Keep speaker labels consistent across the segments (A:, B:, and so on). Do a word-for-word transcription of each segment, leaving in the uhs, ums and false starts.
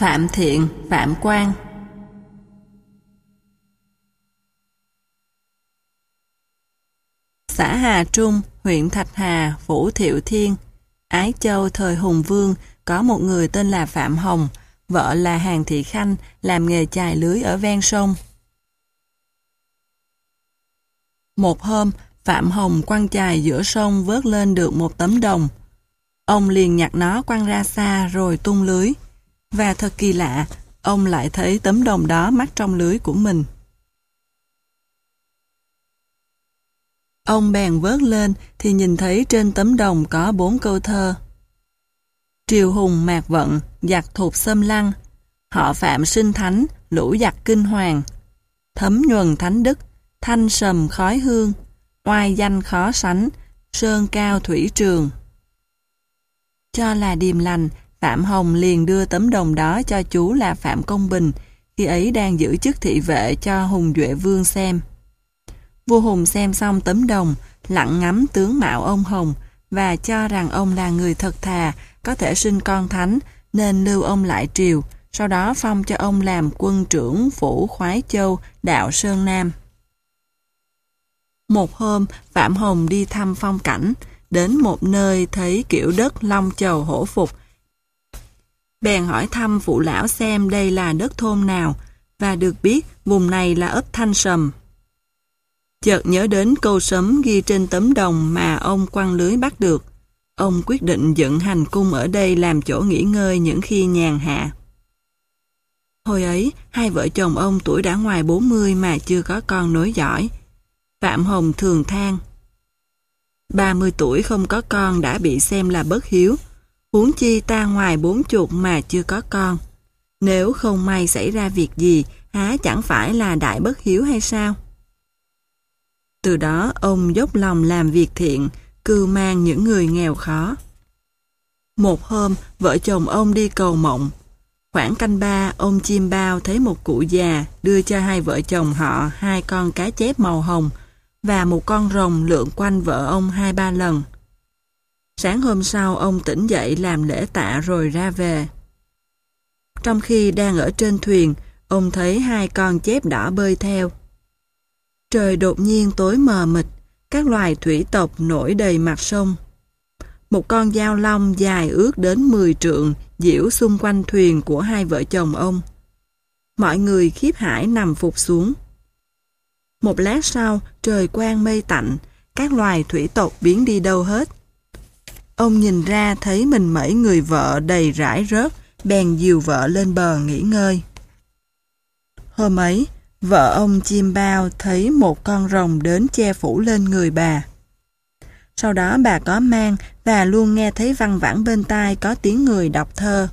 A: Phạm Thiện, Phạm Quang. Xã Hà Trung, huyện Thạch Hà, phủ Thiệu Thiên, Ái Châu thời Hùng Vương có một người tên là Phạm Hồng, vợ là Hàn Thị Khanh, làm nghề chài lưới ở ven sông. Một hôm, Phạm Hồng quăng chài giữa sông vớt lên được một tấm đồng. Ông liền nhặt nó quăng ra xa rồi tung lưới. Và thật kỳ lạ, ông lại thấy tấm đồng đó mắc trong lưới của mình. Ông bèn vớt lên thì nhìn thấy trên tấm đồng có bốn câu thơ. Triều hùng mạc vận, giặc thục xâm lăng, họ Phạm sinh thánh, lũ giặc kinh hoàng. Thấm nhuần thánh đức, thanh sầm khói hương, oai danh khó sánh, sơn cao thủy trường. Cho là điềm lành, Phạm Hồng liền đưa tấm đồng đó cho chú là Phạm Công Bình, khi ấy đang giữ chức thị vệ cho Hùng Duệ Vương xem. Vua Hùng xem xong tấm đồng, lặng ngắm tướng mạo ông Hồng và cho rằng ông là người thật thà, có thể sinh con thánh, nên lưu ông lại triều, sau đó phong cho ông làm quân trưởng phủ Khoái Châu, đạo Sơn Nam. Một hôm, Phạm Hồng đi thăm phong cảnh, đến một nơi thấy kiểu đất long chầu hổ phục. Bèn hỏi thăm phụ lão xem đây là đất thôn nào, và được biết vùng này là ấp Thanh Sầm. Chợt nhớ đến câu sấm ghi trên tấm đồng mà ông quăng lưới bắt được. Ông quyết định dựng hành cung ở đây làm chỗ nghỉ ngơi những khi nhàn hạ. Hồi ấy, hai vợ chồng ông tuổi đã ngoài bốn mươi mà chưa có con nối dõi. Phạm Hồng thường than: ba mươi tuổi không có con đã bị xem là bất hiếu, huống chi ta ngoài bốn chục mà chưa có con. Nếu không may xảy ra việc gì, há chẳng phải là đại bất hiếu hay sao? Từ đó ông dốc lòng làm việc thiện, cưu mang những người nghèo khó. Một hôm, vợ chồng ông đi cầu mộng. Khoảng canh ba, ông chim bao thấy một cụ già đưa cho hai vợ chồng họ hai con cá chép màu hồng và một con rồng lượn quanh vợ ông hai ba lần. Sáng hôm sau, ông tỉnh dậy làm lễ tạ rồi ra về. Trong khi đang ở trên thuyền, ông thấy hai con chép đỏ bơi theo. Trời đột nhiên tối mờ mịt, các loài thủy tộc nổi đầy mặt sông. Một con dao long dài ước đến mười trượng diễu xung quanh thuyền của hai vợ chồng ông. Mọi người khiếp hãi nằm phục xuống. Một lát sau, trời quang mây tạnh, các loài thủy tộc biến đi đâu hết. Ông nhìn ra thấy mình mẩy người vợ đầy rải rớt, bèn dìu vợ lên bờ nghỉ ngơi. Hôm ấy, vợ ông chim bao thấy một con rồng đến che phủ lên người bà. Sau đó bà có mang và luôn nghe thấy văng vẳng bên tai có tiếng người đọc thơ.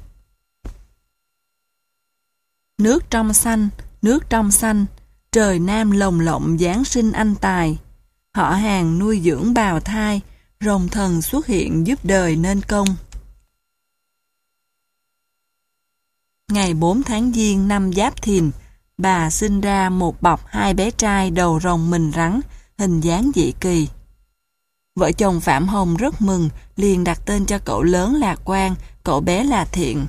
A: Nước trong xanh, nước trong xanh, trời Nam lồng lộng giáng sinh anh tài. Họ hàng nuôi dưỡng bào thai, rồng thần xuất hiện giúp đời nên công. Ngày bốn tháng Giêng năm Giáp Thìn, bà sinh ra một bọc hai bé trai đầu rồng mình rắn, hình dáng dị kỳ. Vợ chồng Phạm Hồng rất mừng, liền đặt tên cho cậu lớn là Quang, cậu bé là Thiện.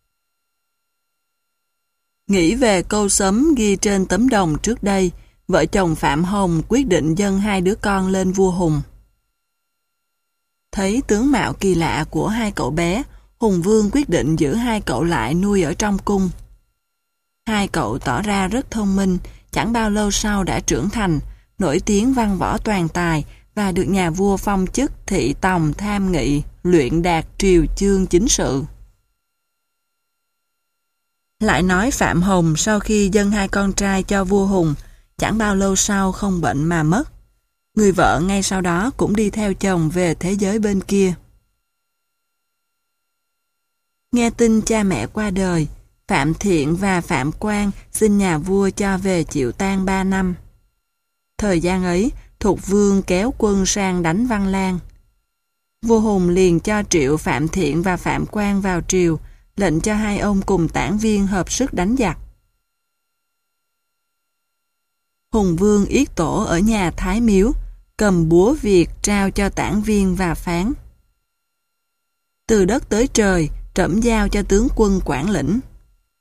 A: Nghĩ về câu sấm ghi trên tấm đồng trước đây, vợ chồng Phạm Hồng quyết định dâng hai đứa con lên vua Hùng. Thấy tướng mạo kỳ lạ của hai cậu bé, Hùng Vương quyết định giữ hai cậu lại nuôi ở trong cung. Hai cậu tỏ ra rất thông minh, chẳng bao lâu sau đã trưởng thành, nổi tiếng văn võ toàn tài và được nhà vua phong chức thị tòng tham nghị, luyện đạt triều chương chính sự. Lại nói Phạm Hồng sau khi dâng hai con trai cho vua Hùng, chẳng bao lâu sau không bệnh mà mất. Người vợ ngay sau đó cũng đi theo chồng về thế giới bên kia. Nghe tin cha mẹ qua đời, Phạm Thiện và Phạm Quang xin nhà vua cho về chịu tang ba năm. Thời gian ấy, Thục Vương kéo quân sang đánh Văn Lang. Vua Hùng liền cho triệu Phạm Thiện và Phạm Quang vào triều, lệnh cho hai ông cùng tản viên hợp sức đánh giặc. Hùng Vương yết tổ ở nhà Thái Miếu, cầm búa Việt trao cho tản viên và phán: từ đất tới trời, trẫm giao cho tướng quân quản lĩnh.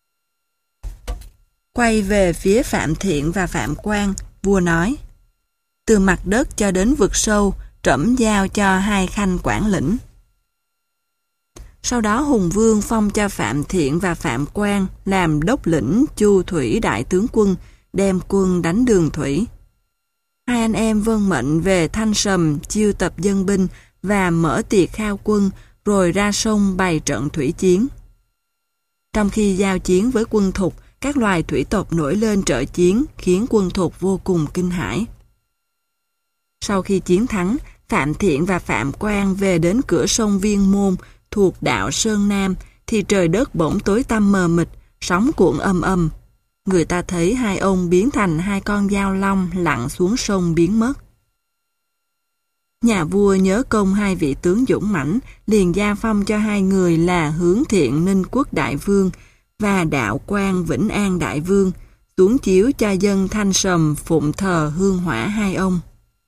A: Quay về phía Phạm Thiện và Phạm Quang, vua nói: từ mặt đất cho đến vực sâu, trẫm giao cho hai khanh quản lĩnh. Sau đó Hùng Vương phong cho Phạm Thiện và Phạm Quang làm đốc lĩnh Chu Thủy đại tướng quân, đem quân đánh Đường Thủy. Hai anh em vâng mệnh về Thanh Sầm chiêu tập dân binh và mở tiệc khao quân, rồi ra sông bày trận thủy chiến. Trong khi giao chiến với quân Thục, các loài thủy tộc nổi lên trợ chiến, khiến quân Thục vô cùng kinh hãi. Sau khi chiến thắng, Phạm Thiện và Phạm Quang về đến cửa sông Viên Môn thuộc đạo Sơn Nam, thì trời đất bỗng tối tăm mờ mịt, sóng cuộn âm âm. Người ta thấy hai ông biến thành hai con dao long lặn xuống sông biến mất. Nhà vua nhớ công hai vị tướng dũng mãnh, liền gia phong cho hai người là Hướng Thiện Ninh Quốc Đại Vương và Đạo Quang Vĩnh An Đại Vương, xuống chiếu cho dân Thanh Sầm phụng thờ hương hỏa hai ông.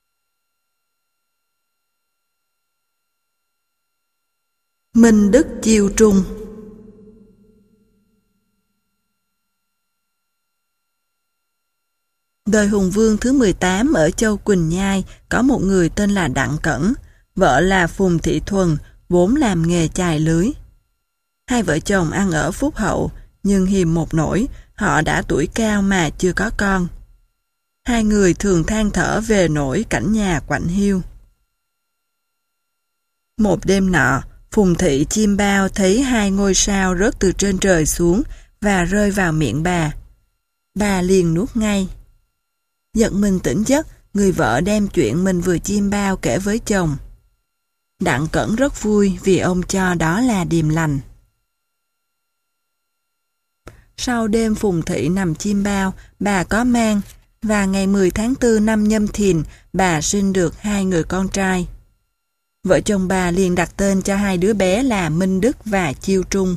A: Minh Đức Chiêu Trung. Đời Hùng Vương thứ mười tám ở châu Quỳnh Nhai có một người tên là Đặng Cẩn, vợ là Phùng Thị Thuần, vốn làm nghề chài lưới. Hai vợ chồng ăn ở phúc hậu, nhưng hiềm một nỗi, họ đã tuổi cao mà chưa có con. Hai người thường than thở về nỗi cảnh nhà quạnh hiu. Một đêm nọ, Phùng Thị Chiêm Bao thấy hai ngôi sao rớt từ trên trời xuống và rơi vào miệng bà. Bà liền nuốt ngay. Giận mình tỉnh giấc, người vợ đem chuyện mình vừa chiêm bao kể với chồng. Đặng Cẩn rất vui vì ông cho đó là điềm lành. Sau đêm Phùng Thị nằm chiêm bao, bà có mang, và ngày mười tháng tư năm Nhâm Thìn, bà sinh được hai người con trai. Vợ chồng bà liền đặt tên cho hai đứa bé là Minh Đức và Chiêu Trung.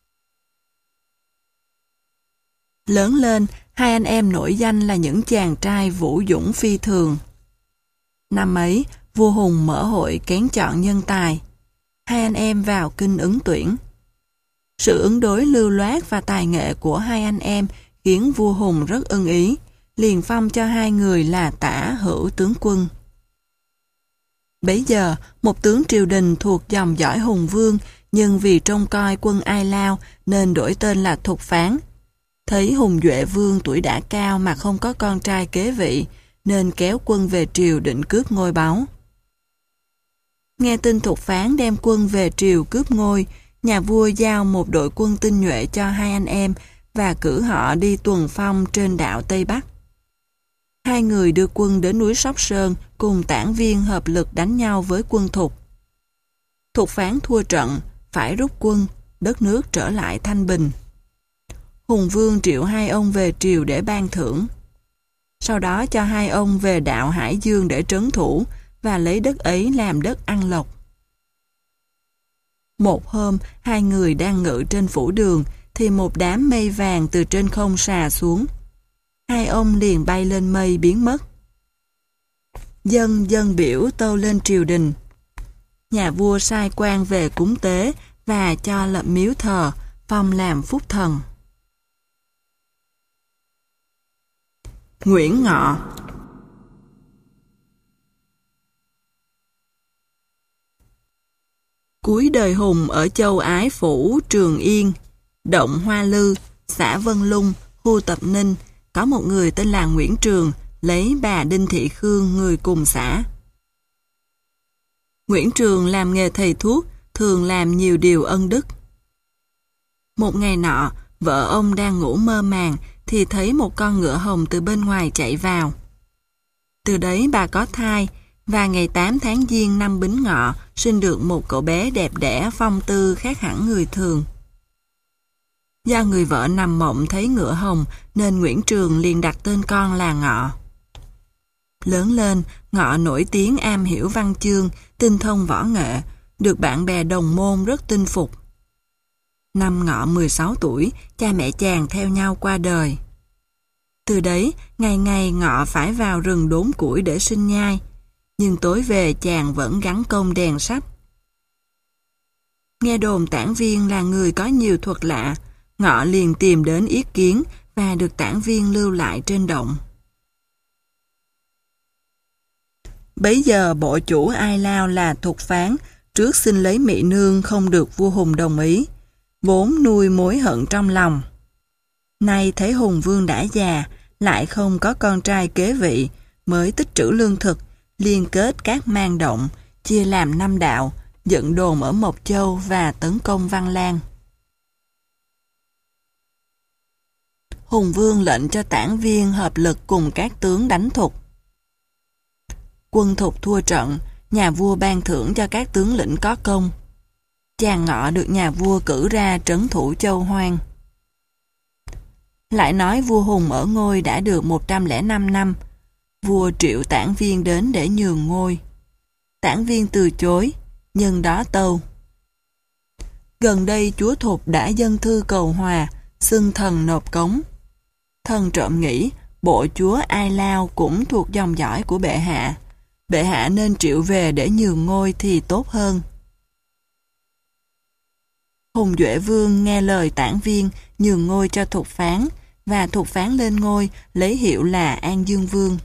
A: Lớn lên, hai anh em nổi danh là những chàng trai vũ dũng phi thường. Năm ấy, vua Hùng mở hội kén chọn nhân tài. Hai anh em vào kinh ứng tuyển. Sự ứng đối lưu loát và tài nghệ của hai anh em khiến vua Hùng rất ưng ý, liền phong cho hai người là Tả Hữu tướng quân. Bấy giờ, một tướng triều đình thuộc dòng dõi Hùng Vương, nhưng vì trông coi quân Ai Lao nên đổi tên là Thục Phán. Thấy Hùng Duệ Vương tuổi đã cao mà không có con trai kế vị, nên kéo quân về triều định cướp ngôi báu. Nghe tin Thục Phán đem quân về triều cướp ngôi, nhà vua giao một đội quân tinh nhuệ cho hai anh em và cử họ đi tuần phong trên đảo Tây Bắc. Hai người đưa quân đến núi Sóc Sơn cùng Tản Viên hợp lực đánh nhau với quân Thục. Thục Phán thua trận, phải rút quân, đất nước trở lại thanh bình. Hùng Vương triệu hai ông về triều để ban thưởng. Sau đó cho hai ông về đạo Hải Dương để trấn thủ và lấy đất ấy làm đất ăn lộc. Một hôm, hai người đang ngự trên phủ đường thì một đám mây vàng từ trên không xà xuống. Hai ông liền bay lên mây biến mất. Dân dân biểu tâu lên triều đình. Nhà vua sai quan về cúng tế và cho lập miếu thờ, phong làm phúc thần. Nguyễn Ngọ. Cuối đời Hùng ở châu Ái Phủ, Trường Yên, động Hoa Lư, xã Vân Lung, khu Tập Ninh, có một người tên là Nguyễn Trường, lấy bà Đinh Thị Khương người cùng xã. Nguyễn Trường làm nghề thầy thuốc, thường làm nhiều điều ân đức. Một ngày nọ, vợ ông đang ngủ mơ màng thì thấy một con ngựa hồng từ bên ngoài chạy vào. Từ đấy bà có thai, và ngày tám tháng Giêng năm Bính Ngọ sinh được một cậu bé đẹp đẽ phong tư khác hẳn người thường. Do người vợ nằm mộng thấy ngựa hồng nên Nguyễn Trường liền đặt tên con là Ngọ. Lớn lên, Ngọ nổi tiếng am hiểu văn chương, tinh thông võ nghệ, được bạn bè đồng môn rất tin phục. Năm Ngọ mười sáu tuổi, cha mẹ chàng theo nhau qua đời. Từ đấy, ngày ngày Ngọ phải vào rừng đốn củi để sinh nhai, nhưng tối về chàng vẫn gắn công đèn sách. Nghe đồn Tản Viên là người có nhiều thuật lạ, Ngọ liền tìm đến ý kiến và được tản viên lưu lại trên động. Bấy giờ bộ chủ Ai Lao là Thục Phán trước xin lấy Mị Nương không được vua Hùng đồng ý, vốn nuôi mối hận trong lòng. Nay thấy Hùng Vương đã già, lại không có con trai kế vị, mới tích trữ lương thực, liên kết các mang động, chia làm năm đạo, dựng đồn ở Mộc Châu và tấn công Văn Lang. Hùng Vương lệnh cho tản viên hợp lực cùng các tướng đánh Thục. Quân Thục thua trận, nhà vua ban thưởng cho các tướng lĩnh có công. Chàng Ngọ được nhà vua cử ra trấn thủ Châu Hoang. Lại nói vua Hùng ở ngôi đã được một trăm lẻ năm năm, vua triệu tản viên đến để nhường ngôi. Tản viên từ chối, nhưng đó tâu. Gần đây chúa Thục đã dâng thư cầu hòa, xưng thần nộp cống. Thần trộm nghĩ, bộ chúa Ai Lao cũng thuộc dòng dõi của bệ hạ. Bệ hạ nên triệu về để nhường ngôi thì tốt hơn. Hùng Duệ Vương nghe lời tản viên nhường ngôi cho Thục Phán, và Thục Phán lên ngôi lấy hiệu là An Dương Vương.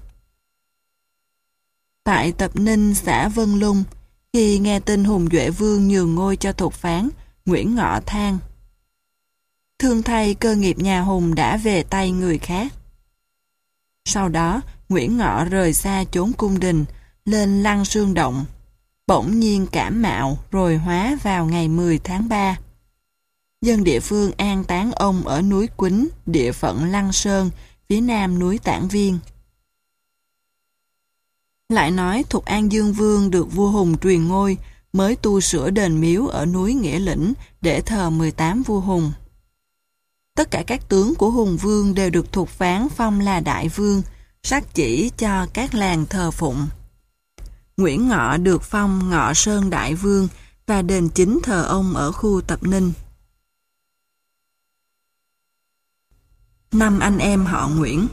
A: Tại Tập Ninh, xã Vân Lung, khi nghe tin Hùng Duệ Vương nhường ngôi cho Thục Phán, Nguyễn Ngọ than: thương thay cơ nghiệp nhà Hùng đã về tay người khác. Sau đó, Nguyễn Ngọ rời xa chốn cung đình, lên Lăng Sương Động, bỗng nhiên cảm mạo rồi hóa vào ngày mười tháng ba. Dân địa phương an táng ông ở núi Quýnh, địa phận Lăng Sơn, phía nam núi Tản Viên. Lại nói Thục An Dương Vương được vua Hùng truyền ngôi, mới tu sửa đền miếu ở núi Nghĩa Lĩnh để thờ mười tám vua Hùng. Tất cả các tướng của Hùng Vương đều được Thục Phán phong là Đại Vương, sắc chỉ cho các làng thờ phụng. Nguyễn Ngọ được phong Ngọ Sơn Đại Vương và đền chính thờ ông ở khu Tập Ninh. Năm anh em họ Nguyễn.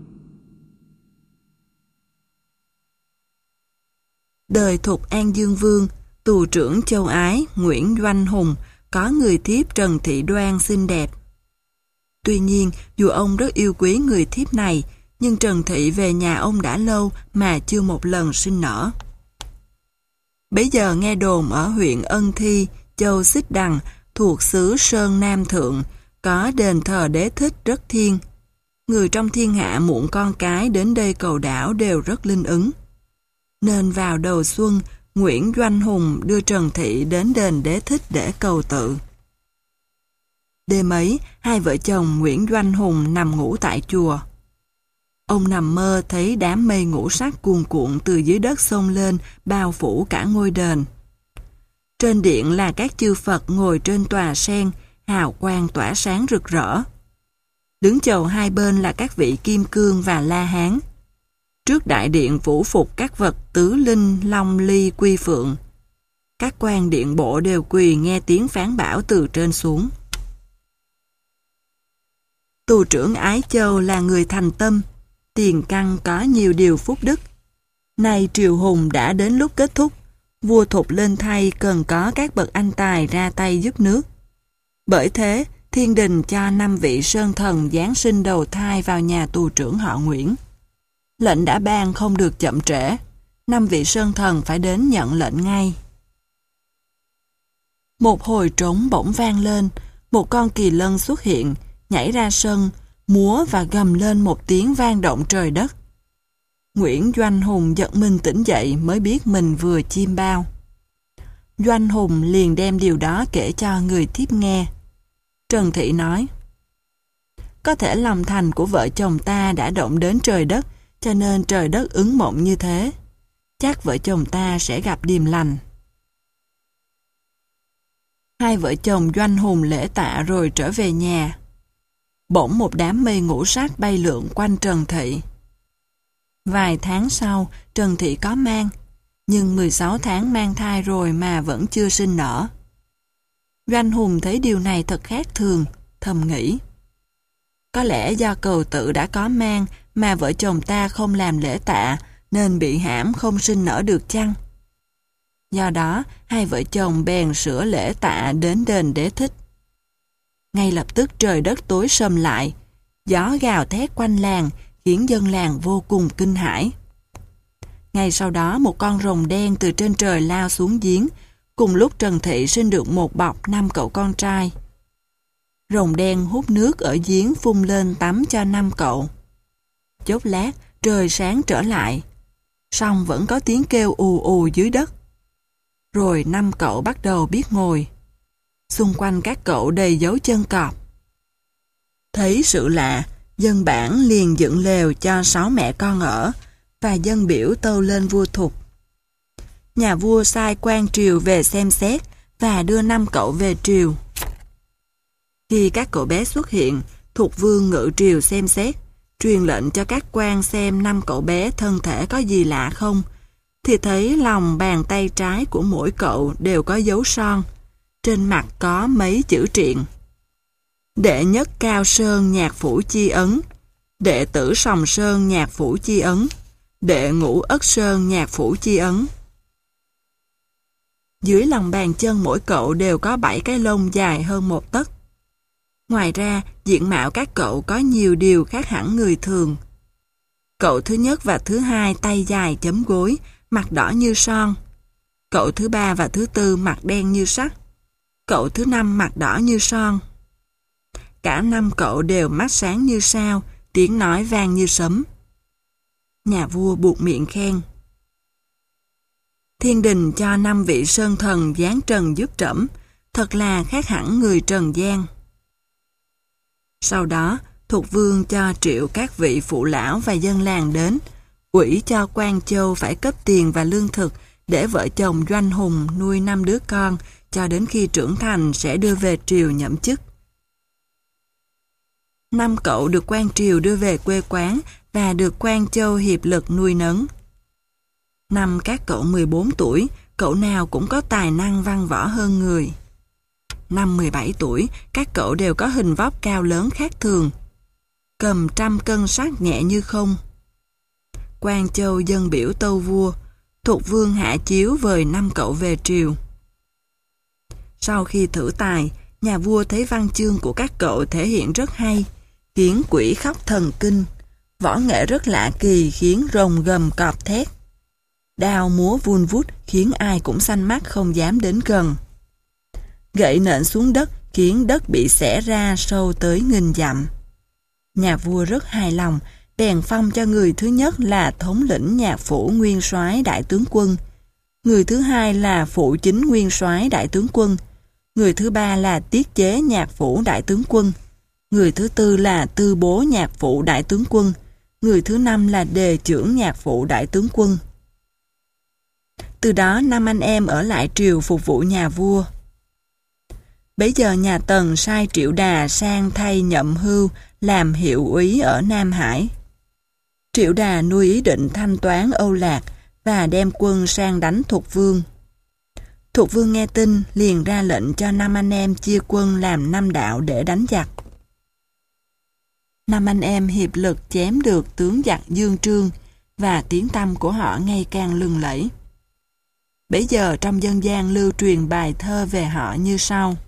A: Đời Thục An Dương Vương, tù trưởng châu Ái Nguyễn Doanh Hùng có người thiếp Trần Thị Đoan xinh đẹp. Tuy nhiên, dù ông rất yêu quý người thiếp này, nhưng Trần Thị về nhà ông đã lâu mà chưa một lần sinh nở. Bấy giờ nghe đồn ở huyện Ân Thi, châu Xích Đằng, thuộc xứ Sơn Nam Thượng, có đền thờ Đế Thích rất thiêng. Người trong thiên hạ muộn con cái đến đây cầu đảo đều rất linh ứng. Nên vào đầu xuân, Nguyễn Doanh Hùng đưa Trần Thị đến đền Đế Thích để cầu tự. Đêm ấy, hai vợ chồng Nguyễn Doanh Hùng nằm ngủ tại chùa. Ông nằm mơ thấy đám mây ngũ sắc cuồn cuộn từ dưới đất xông lên, bao phủ cả ngôi đền. Trên điện là các chư Phật ngồi trên tòa sen, hào quang tỏa sáng rực rỡ. Đứng chầu hai bên là các vị Kim Cương và La Hán. Trước đại điện phủ phục các vật tứ linh, long ly, quy phượng. Các quan điện bộ đều quỳ nghe tiếng phán bảo từ trên xuống. Tù trưởng Ái Châu là người thành tâm, tiền căn có nhiều điều phúc đức. Nay triều Hùng đã đến lúc kết thúc, vua Thục lên thay cần có các bậc anh tài ra tay giúp nước. Bởi thế, thiên đình cho năm vị sơn thần giáng sinh đầu thai vào nhà tù trưởng họ Nguyễn. Lệnh đã ban không được chậm trễ, năm vị sơn thần phải đến nhận lệnh ngay. Một hồi trống bỗng vang lên, một con kỳ lân xuất hiện, nhảy ra sân, múa và gầm lên một tiếng vang động trời đất. Nguyễn Doanh Hùng giật mình tỉnh dậy mới biết mình vừa chiêm bao. Doanh Hùng liền đem điều đó kể cho người thiếp nghe. Trần Thị nói: có thể lòng thành của vợ chồng ta đã động đến trời đất, cho nên trời đất ứng mộng như thế. Chắc vợ chồng ta sẽ gặp điềm lành. Hai vợ chồng Doanh Hùng lễ tạ rồi trở về nhà. Bỗng một đám mây ngũ sắc bay lượn quanh Trần Thị. Vài tháng sau, Trần Thị có mang, nhưng mười sáu tháng mang thai rồi mà vẫn chưa sinh nở. Doanh Hùng thấy điều này thật khác thường, thầm nghĩ: có lẽ do cầu tự đã có mang mà vợ chồng ta không làm lễ tạ nên bị hãm không sinh nở được chăng? Do đó, hai vợ chồng bèn sửa lễ tạ đến đền Đế Thích. Ngay lập tức trời đất tối sầm lại, Gió gào thét quanh làng, khiến dân làng vô cùng kinh hãi. Ngay sau đó một con rồng đen từ trên trời lao xuống giếng, cùng lúc Trần Thị sinh được một bọc năm cậu con trai. Rồng đen hút nước ở giếng phun lên tắm cho năm cậu. Chốc lát, trời sáng trở lại, song vẫn có tiếng kêu ù ù dưới đất. Rồi năm cậu bắt đầu biết ngồi. Xung quanh các cậu đầy dấu chân cọp. Thấy sự lạ, dân bản liền dựng lều cho sáu mẹ con ở, và dân biểu tâu lên vua Thục. Nhà vua sai quan triều về xem xét và đưa năm cậu về triều. Khi các cậu bé xuất hiện, Thục vương ngự triều xem xét, truyền lệnh cho các quan xem năm cậu bé thân thể có gì lạ không, thì thấy lòng bàn tay trái của mỗi cậu đều có dấu son, trên mặt có mấy chữ triện. Đệ nhất Cao Sơn Nhạc Phủ Chi Ấn, đệ tử Sòng Sơn Nhạc Phủ Chi Ấn, đệ ngũ Ất Sơn Nhạc Phủ Chi Ấn. Dưới lòng bàn chân mỗi cậu đều có bảy cái lông dài hơn một tấc. Ngoài ra, diện mạo các cậu có nhiều điều khác hẳn người thường. Cậu thứ nhất và thứ hai tay dài chấm gối, mặt đỏ như son. Cậu thứ ba và thứ tư mặt đen như sắt. Cậu thứ năm mặt đỏ như son. Cả năm cậu đều mắt sáng như sao, tiếng nói vang như sấm. Nhà vua buột miệng khen. Thiên đình cho năm vị sơn thần giáng trần giúp trẫm, thật là khác hẳn người trần gian. Sau đó, Thục vương cho triệu các vị phụ lão và dân làng đến, ủy cho quan châu phải cấp tiền và lương thực để vợ chồng Doanh Hùng nuôi năm đứa con, cho đến khi trưởng thành sẽ đưa về triều nhậm chức. Năm cậu được quan triều đưa về quê quán và được quan châu hiệp lực nuôi nấng. Năm các cậu mười bốn tuổi, cậu nào cũng có tài năng văn võ hơn người. Năm mười bảy tuổi, các cậu đều có hình vóc cao lớn khác thường, cầm trăm cân sắt nhẹ như không. Quan châu dân biểu tâu vua, Thục vương hạ chiếu vời năm cậu về triều. Sau khi thử tài, nhà vua thấy văn chương của các cậu thể hiện rất hay, khiến quỷ khóc thần kinh, võ nghệ rất lạ kỳ khiến rồng gầm cọp thét. Đao múa vun vút khiến ai cũng xanh mắt không dám đến gần. Gậy nện xuống đất khiến đất bị xẻ ra sâu tới nghìn dặm. Nhà vua rất hài lòng, bèn phong cho người thứ nhất là thống lĩnh nhạc phủ nguyên soái đại tướng quân, người thứ hai là phụ chính nguyên soái đại tướng quân, người thứ ba là tiết chế nhạc phủ đại tướng quân, người thứ tư là tư bố nhạc phủ đại tướng quân, người thứ năm là đề trưởng nhạc phủ đại tướng quân. Từ đó năm anh em ở lại triều phục vụ nhà vua. Bấy giờ nhà Tần sai Triệu Đà sang thay Nhậm Hưu làm hiệu úy ở Nam Hải. Triệu Đà nuôi ý định thanh toán Âu Lạc và đem quân sang đánh Thục vương. Thục vương nghe tin liền ra lệnh cho năm anh em chia quân làm năm đạo để đánh giặc. Năm anh em hiệp lực chém được tướng giặc Dương Trương và tiếng tăm của họ ngày càng lừng lẫy. Bấy giờ trong dân gian lưu truyền bài thơ về họ như sau.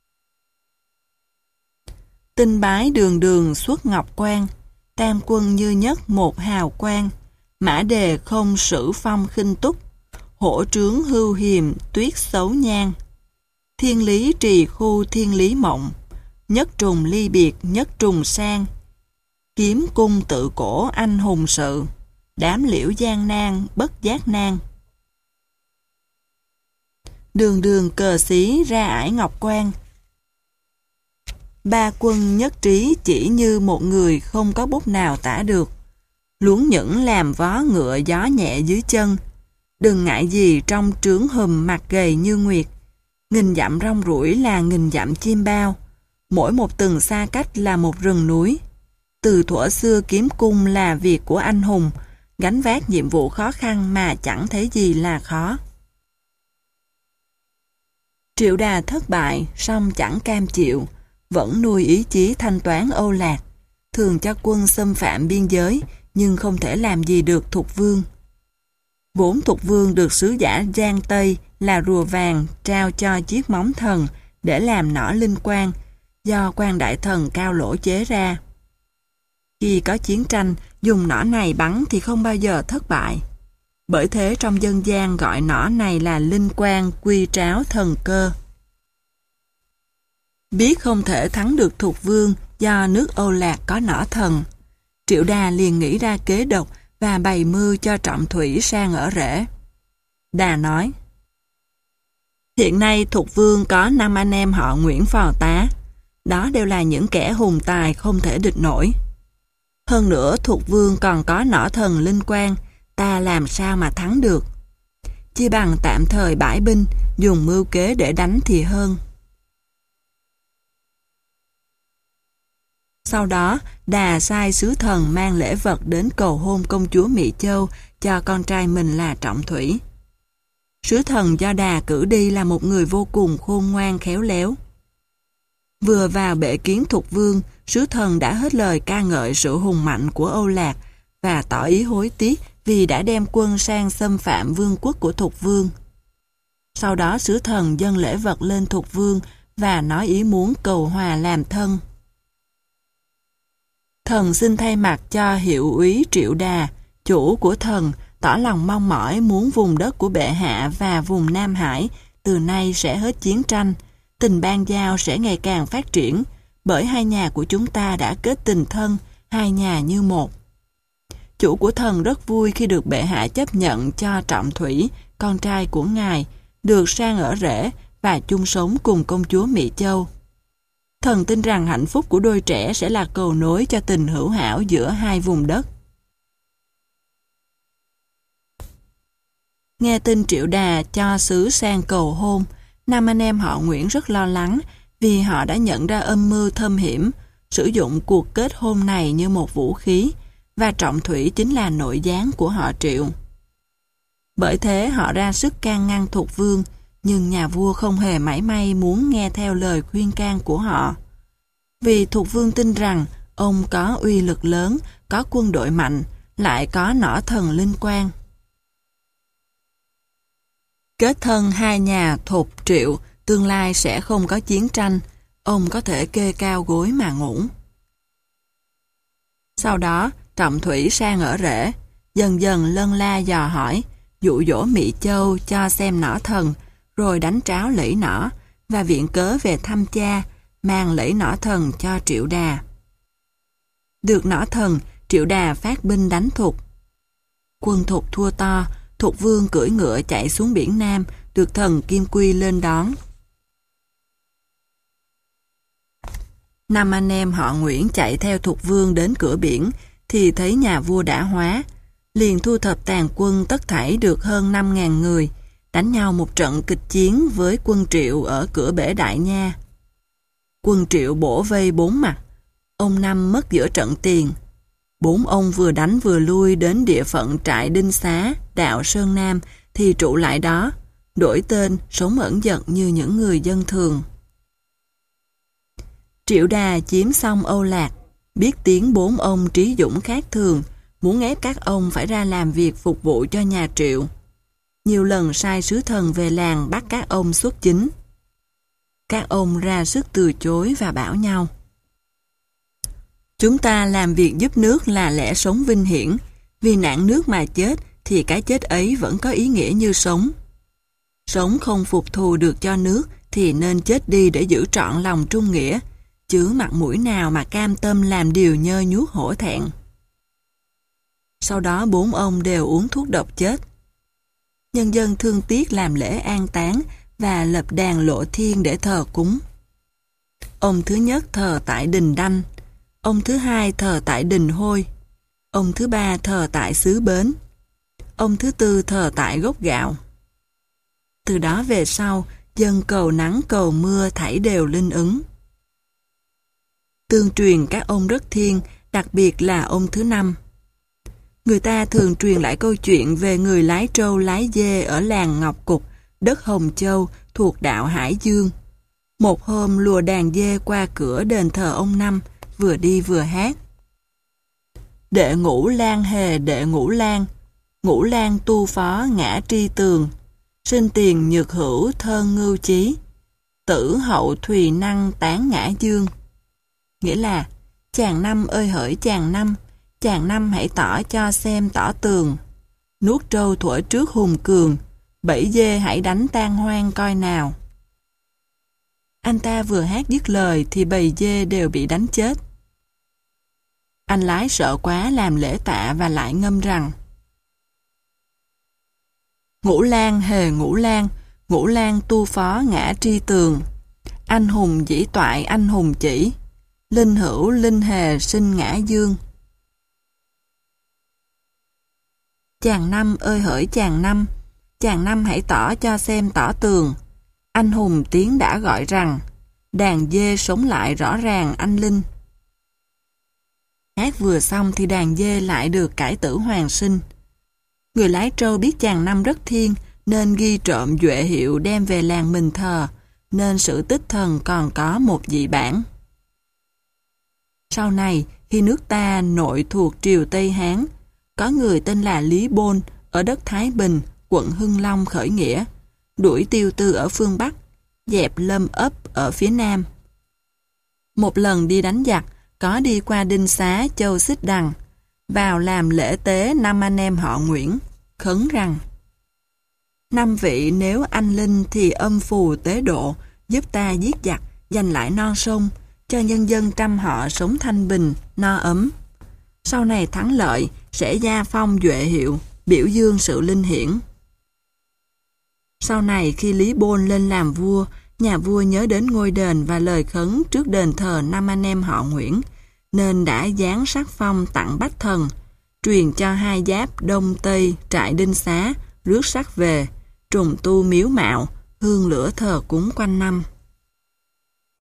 A: Tinh bái đường đường xuất ngọc quan, tam quân như nhất một hào quang, mã đề không sử phong khinh túc, hổ trướng hưu hiềm tuyết xấu nhang. Thiên lý trì khu thiên lý mộng, nhất trùng ly biệt nhất trùng sang. Kiếm cung tự cổ anh hùng sự, đám liễu gian nan bất giác nan. Đường đường cờ xí ra ải ngọc quan, ba quân nhất trí chỉ như một người không có bút nào tả được. Luống những làm vó ngựa gió nhẹ dưới chân, đừng ngại gì trong trướng hùm mặt gầy như nguyệt. Nghìn dặm rong ruổi là nghìn dặm chim bao, mỗi một tầng xa cách là một rừng núi. Từ thuở xưa kiếm cung là việc của anh hùng, gánh vác nhiệm vụ khó khăn mà chẳng thấy gì là khó. Triệu Đà thất bại, song chẳng cam chịu, vẫn nuôi ý chí thanh toán Âu Lạc, thường cho quân xâm phạm biên giới, nhưng không thể làm gì được Thục vương. Vốn Thục vương được sứ giả Giang Tây là rùa vàng trao cho chiếc móng thần để làm nỏ linh quan, do quan đại thần Cao Lỗ chế ra. Khi có chiến tranh, dùng nỏ này bắn thì không bao giờ thất bại. Bởi thế trong dân gian gọi nỏ này là linh quan quy tráo thần cơ. Biết không thể thắng được Thục Vương do nước Âu Lạc có nỏ thần, Triệu Đà liền nghĩ ra kế độc và bày mưu cho Trọng Thủy sang ở rễ. Đà nói: Hiện nay Thục Vương có năm anh em họ Nguyễn phò tá. Đó đều là những kẻ hùng tài không thể địch nổi. Hơn nữa Thục Vương còn có nỏ thần linh quan, ta làm sao mà thắng được. Chi bằng tạm thời bãi binh, dùng mưu kế để đánh thì hơn. Sau đó, Đà sai sứ thần mang lễ vật đến cầu hôn công chúa Mỹ Châu cho con trai mình là Trọng Thủy. Sứ thần do Đà cử đi là một người vô cùng khôn ngoan khéo léo. Vừa vào bệ kiến Thục Vương, sứ thần đã hết lời ca ngợi sự hùng mạnh của Âu Lạc và tỏ ý hối tiếc vì đã đem quân sang xâm phạm vương quốc của Thục Vương. Sau đó sứ thần dâng lễ vật lên Thục Vương và nói ý muốn cầu hòa làm thân. Thần xin thay mặt cho hiệu úy Triệu Đà, chủ của thần, tỏ lòng mong mỏi muốn vùng đất của bệ hạ và vùng Nam Hải từ nay sẽ hết chiến tranh, tình ban giao sẽ ngày càng phát triển, bởi hai nhà của chúng ta đã kết tình thân, hai nhà như một. Chủ của thần rất vui khi được bệ hạ chấp nhận cho Trọng Thủy, con trai của ngài, được sang ở rễ và chung sống cùng công chúa Mỹ Châu. Thần tin rằng hạnh phúc của đôi trẻ sẽ là cầu nối cho tình hữu hảo giữa hai vùng đất. Nghe tin Triệu Đà cho sứ sang cầu hôn, năm anh em họ Nguyễn rất lo lắng vì họ đã nhận ra âm mưu thâm hiểm, sử dụng cuộc kết hôn này như một vũ khí, và Trọng Thủy chính là nội gián của họ Triệu. Bởi thế họ ra sức can ngăn Thục Vương, nhưng nhà vua không hề mảy may muốn nghe theo lời khuyên can của họ. Vì Thục Vương tin rằng ông có uy lực lớn, có quân đội mạnh, lại có nỏ thần linh quan. Kết thân hai nhà Thục Triệu, tương lai sẽ không có chiến tranh, ông có thể kê cao gối mà ngủ. Sau đó, Trọng Thủy sang ở rễ, dần dần lân la dò hỏi, dụ dỗ Mỹ Châu cho xem nỏ thần, rồi đánh tráo lẫy nỏ, và viện cớ về thăm cha, mang lẫy nỏ thần cho Triệu Đà. Được nỏ thần, Triệu Đà phát binh đánh Thục. Quân Thục thua to, Thục Vương cưỡi ngựa chạy xuống biển Nam, được thần Kim Quy lên đón. Năm anh em họ Nguyễn chạy theo Thục Vương đến cửa biển, thì thấy nhà vua đã hóa, liền thu thập tàn quân tất thảy được hơn năm ngàn người, đánh nhau một trận kịch chiến với quân Triệu ở cửa bể Đại Nha. Quân Triệu bổ vây bốn mặt, ông Năm mất giữa trận tiền. Bốn ông vừa đánh vừa lui đến địa phận trại Đinh Xá, đạo Sơn Nam, thì trụ lại đó, đổi tên, sống ẩn dật như những người dân thường. Triệu Đà chiếm xong Âu Lạc, biết tiếng bốn ông trí dũng khác thường, muốn ép các ông phải ra làm việc phục vụ cho nhà Triệu. Nhiều lần sai sứ thần về làng bắt các ông xuất chính. Các ông ra sức từ chối và bảo nhau: Chúng ta làm việc giúp nước là lẽ sống vinh hiển, vì nạn nước mà chết thì cái chết ấy vẫn có ý nghĩa như sống. Sống không phục thù được cho nước thì nên chết đi để giữ trọn lòng trung nghĩa, chứ mặt mũi nào mà cam tâm làm điều nhơ nhuốc hổ thẹn. Sau đó bốn ông đều uống thuốc độc chết. Nhân dân thương tiếc làm lễ an táng và lập đàn lộ thiên để thờ cúng. Ông thứ nhất thờ tại đình Đanh, ông thứ hai thờ tại đình Hôi, ông thứ ba thờ tại xứ Bến, ông thứ tư thờ tại gốc gạo. Từ đó về sau, dân cầu nắng cầu mưa thảy đều linh ứng. Tương truyền các ông rất thiêng, đặc biệt là ông thứ năm. Người ta thường truyền lại câu chuyện về người lái trâu lái dê ở làng Ngọc Cục, đất Hồng Châu thuộc đạo Hải Dương. Một hôm lùa đàn dê qua cửa đền thờ ông Năm, vừa đi vừa hát: Đệ ngũ lan hề đệ ngũ lan, ngũ lan tu phó ngã tri tường, sinh tiền nhược hữu thơn ngưu chí, tử hậu thùy năng tán ngã dương. Nghĩa là Chàng năm ơi hỡi chàng năm, chàng năm hãy tỏ cho xem tỏ tường. Nuốt trâu thuở trước hùng cường, bẫy dê hãy đánh tan hoang coi nào. Anh ta vừa hát dứt lời thì bầy dê đều bị đánh chết. Anh lái sợ quá làm lễ tạ và lại ngâm rằng: Ngũ Lang hề Ngũ Lang, Ngũ Lang tu phó ngã tri tường. Anh hùng dĩ toại anh hùng chỉ, linh hữu linh hề sinh ngã dương. Chàng năm ơi hỡi chàng năm, chàng năm hãy tỏ cho xem tỏ tường. Anh hùng tiếng đã gọi rằng, đàn dê sống lại rõ ràng anh linh. Hát vừa xong thì đàn dê lại được cải tử hoàn sinh. Người lái trâu biết chàng năm rất thiên nên ghi trộm duệ hiệu đem về làng mình thờ, nên sử tích thần còn có một dị bản. Sau này, khi nước ta nội thuộc triều Tây Hán, có người tên là Lý Bôn ở đất Thái Bình, quận Hưng Long khởi nghĩa, đuổi Tiêu Tư ở phương Bắc, dẹp Lâm Ấp ở phía Nam. Một lần đi đánh giặc, có đi qua Đinh Xá, Châu Xích Đằng, vào làm lễ tế năm anh em họ Nguyễn, khấn rằng: Năm vị nếu anh linh thì âm phù tế độ, giúp ta giết giặc, giành lại non sông, cho nhân dân trăm họ sống thanh bình, no ấm. Sau này thắng lợi, sẽ gia phong duệ hiệu, biểu dương sự linh hiển. Sau này khi Lý Bôn lên làm vua, nhà vua nhớ đến ngôi đền và lời khấn trước đền thờ năm anh em họ Nguyễn, nên đã giáng sắc phong tặng bách thần, truyền cho hai giáp Đông Tây trại Đinh Xá, rước sắc về, trùng tu miếu mạo, hương lửa thờ cúng quanh năm.